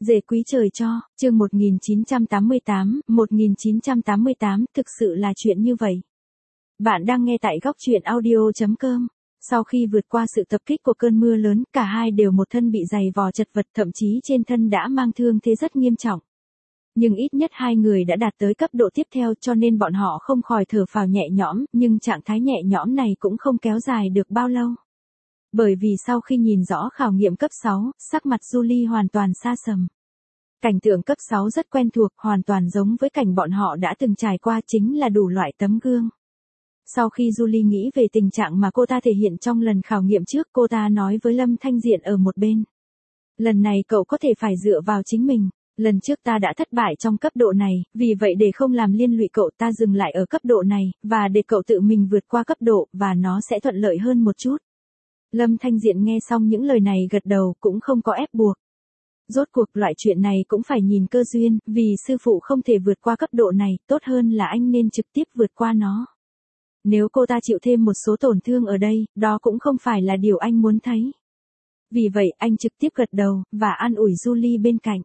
Dề quý trời cho, chương 1988, thực sự là chuyện như vậy. Bạn đang nghe tại góc truyện audio.com. Sau khi vượt qua sự tập kích của cơn mưa lớn, cả hai đều một thân bị giày vò chật vật, thậm chí trên thân đã mang thương thế rất nghiêm trọng. Nhưng ít nhất hai người đã đạt tới cấp độ tiếp theo cho nên bọn họ không khỏi thở phào nhẹ nhõm, nhưng trạng thái nhẹ nhõm này cũng không kéo dài được bao lâu. Bởi vì sau khi nhìn rõ khảo nghiệm cấp 6, sắc mặt Julie hoàn toàn sa sầm. Cảnh tượng cấp 6 rất quen thuộc, hoàn toàn giống với cảnh bọn họ đã từng trải qua, chính là đủ loại tấm gương. Sau khi Julie nghĩ về tình trạng mà cô ta thể hiện trong lần khảo nghiệm trước, cô ta nói với Lâm Thanh Diện ở một bên. Lần này cậu có thể phải dựa vào chính mình. Lần trước ta đã thất bại trong cấp độ này, vì vậy để không làm liên lụy cậu ta dừng lại ở cấp độ này, và để cậu tự mình vượt qua cấp độ, và nó sẽ thuận lợi hơn một chút. Lâm Thanh Diện nghe xong những lời này gật đầu, cũng không có ép buộc. Rốt cuộc loại chuyện này cũng phải nhìn cơ duyên, vì sư phụ không thể vượt qua cấp độ này, tốt hơn là anh nên trực tiếp vượt qua nó. Nếu cô ta chịu thêm một số tổn thương ở đây, đó cũng không phải là điều anh muốn thấy. Vì vậy anh trực tiếp gật đầu, và an ủi Julie bên cạnh.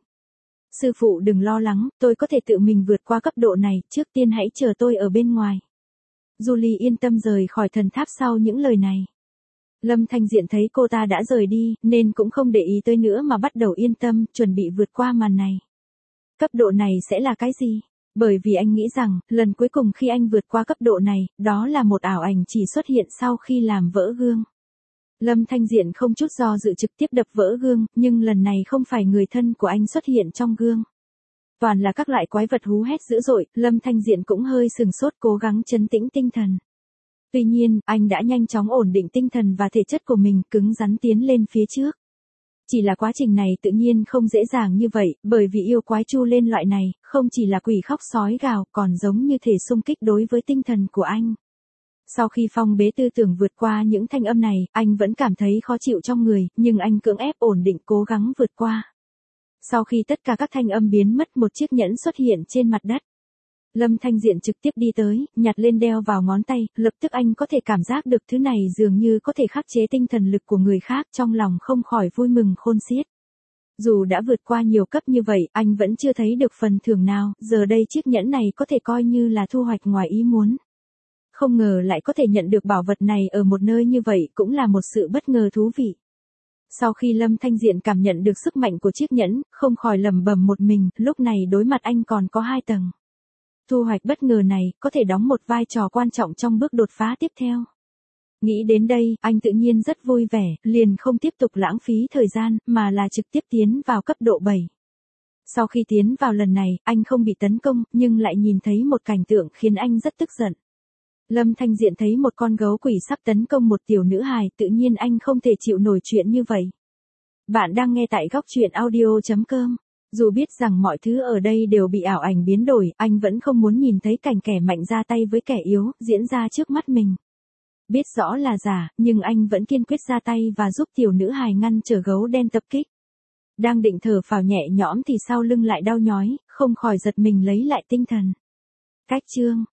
Sư phụ đừng lo lắng, tôi có thể tự mình vượt qua cấp độ này, trước tiên hãy chờ tôi ở bên ngoài. Julie yên tâm rời khỏi thần tháp sau những lời này. Lâm Thanh Diện thấy cô ta đã rời đi, nên cũng không để ý tới nữa mà bắt đầu yên tâm, chuẩn bị vượt qua màn này. Cấp độ này sẽ là cái gì? Bởi vì anh nghĩ rằng, lần cuối cùng khi anh vượt qua cấp độ này, đó là một ảo ảnh chỉ xuất hiện sau khi làm vỡ gương. Lâm Thanh Diện không chút do dự trực tiếp đập vỡ gương, nhưng lần này không phải người thân của anh xuất hiện trong gương. Toàn là các loại quái vật hú hét dữ dội, Lâm Thanh Diện cũng hơi sừng sốt cố gắng trấn tĩnh tinh thần. Tuy nhiên, anh đã nhanh chóng ổn định tinh thần và thể chất của mình, cứng rắn tiến lên phía trước. Chỉ là quá trình này tự nhiên không dễ dàng như vậy, bởi vì yêu quái chu lên loại này, không chỉ là quỷ khóc sói gào, còn giống như thể xung kích đối với tinh thần của anh. Sau khi phong bế tư tưởng vượt qua những thanh âm này, anh vẫn cảm thấy khó chịu trong người, nhưng anh cưỡng ép ổn định cố gắng vượt qua. Sau khi tất cả các thanh âm biến mất, một chiếc nhẫn xuất hiện trên mặt đất. Lâm Thanh Diện trực tiếp đi tới, nhặt lên đeo vào ngón tay, lập tức anh có thể cảm giác được thứ này dường như có thể khắc chế tinh thần lực của người khác, trong lòng không khỏi vui mừng khôn xiết. Dù đã vượt qua nhiều cấp như vậy, anh vẫn chưa thấy được phần thưởng nào, giờ đây chiếc nhẫn này có thể coi như là thu hoạch ngoài ý muốn. Không ngờ lại có thể nhận được bảo vật này ở một nơi như vậy cũng là một sự bất ngờ thú vị. Sau khi Lâm Thanh Diện cảm nhận được sức mạnh của chiếc nhẫn, không khỏi lẩm bẩm một mình, lúc này đối mặt anh còn có 2 tầng. Thu hoạch bất ngờ này có thể đóng một vai trò quan trọng trong bước đột phá tiếp theo. Nghĩ đến đây, anh tự nhiên rất vui vẻ, liền không tiếp tục lãng phí thời gian, mà là trực tiếp tiến vào cấp độ 7. Sau khi tiến vào lần này, anh không bị tấn công, nhưng lại nhìn thấy một cảnh tượng khiến anh rất tức giận. Lâm Thanh Diện thấy một con gấu quỷ sắp tấn công một tiểu nữ hài, tự nhiên anh không thể chịu nổi chuyện như vậy. Bạn đang nghe tại góc truyện audio.com. Dù biết rằng mọi thứ ở đây đều bị ảo ảnh biến đổi, anh vẫn không muốn nhìn thấy cảnh kẻ mạnh ra tay với kẻ yếu, diễn ra trước mắt mình. Biết rõ là giả, nhưng anh vẫn kiên quyết ra tay và giúp tiểu nữ hài ngăn trở gấu đen tập kích. Đang định thở phào nhẹ nhõm thì sau lưng lại đau nhói, không khỏi giật mình lấy lại tinh thần. Cách chương